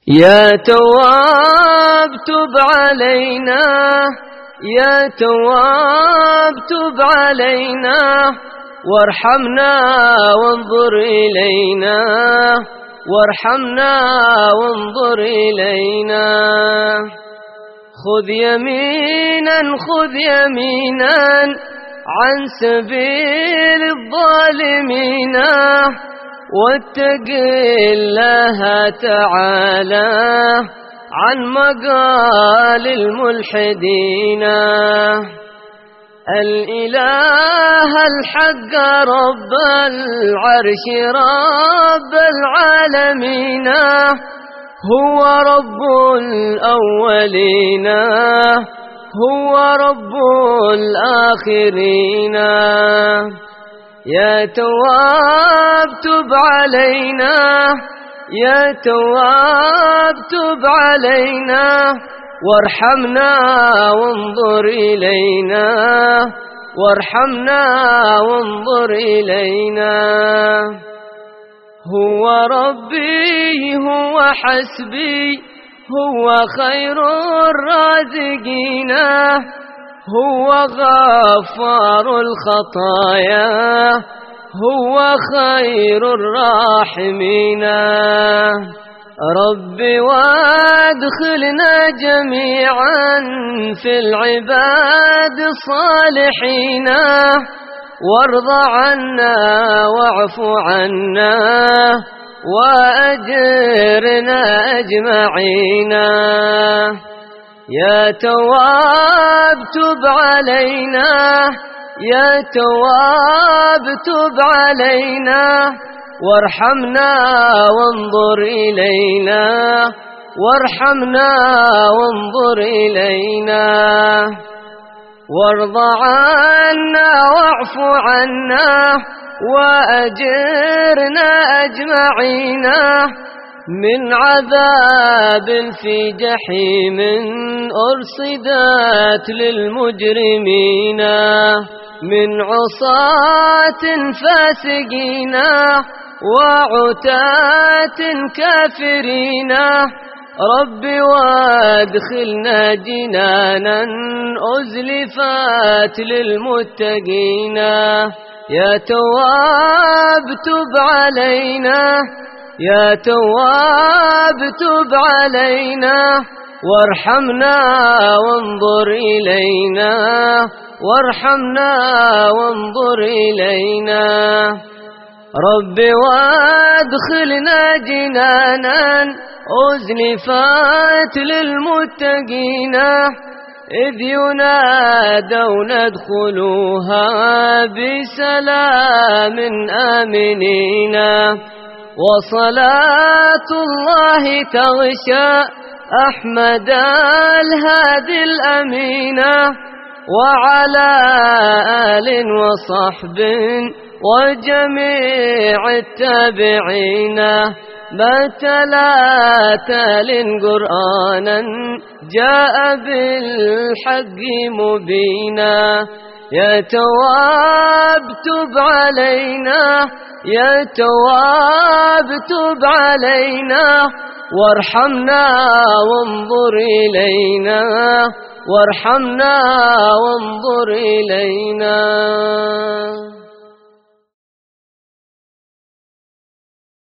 يا تواب تب علينا، يا تواب تب علينا، وارحمنا وانظر إلينا، وارحمنا وانظر إلينا. خذ يمينا خذ يمينا عن سبيل الظالمين، واتق الله تعالى عن مقال الملحدين. الإله الحق رب العرش رب العالمين، هو رب الأولين هو رب الآخرين. يا تواب تب علينا، يا تواب تب علينا، وارحمنا وانظر إلينا، وارحمنا وانظر إلينا. هو ربي هو حسبي هو خير الرازقين، هو غفار الخطايا هو خير الراحمين. ربي وادخلنا جميعا في العباد الصالحين، وارض عنا واعف عنا وأجرنا أجمعين. يا تواب تب علينا، يا تواب تب علينا، وارحمنا وانظر إلينا، وارحمنا وانظر إلينا. وارض عنا واعف عنا وأجرنا أجمعين، من عذاب في جحيم أرصدت للمجرمين، من عصاة فاسقين وعتاة كافرين. ربي وادخلنا جنانا أزلفت للمتقين. يا تواب تب علينا، يا تواب تب علينا، وارحمنا وانظر إلينا، وارحمنا وانظر إلينا. ربي وادخلنا جنانا أزلفت للمتقين، إذ ينادون ادخلوها بسلام آمنين. وصلاة الله تغشى أحمد الهادي الأمين، وعلى آل وصحب وجميع التابعين. ما تلا تال قرآنا جاء بالحق مبينا. يا تواب تب علينا، يا تواب تب علينا، وارحمنا وانظر إلينا، وارحمنا وانظر إلينا.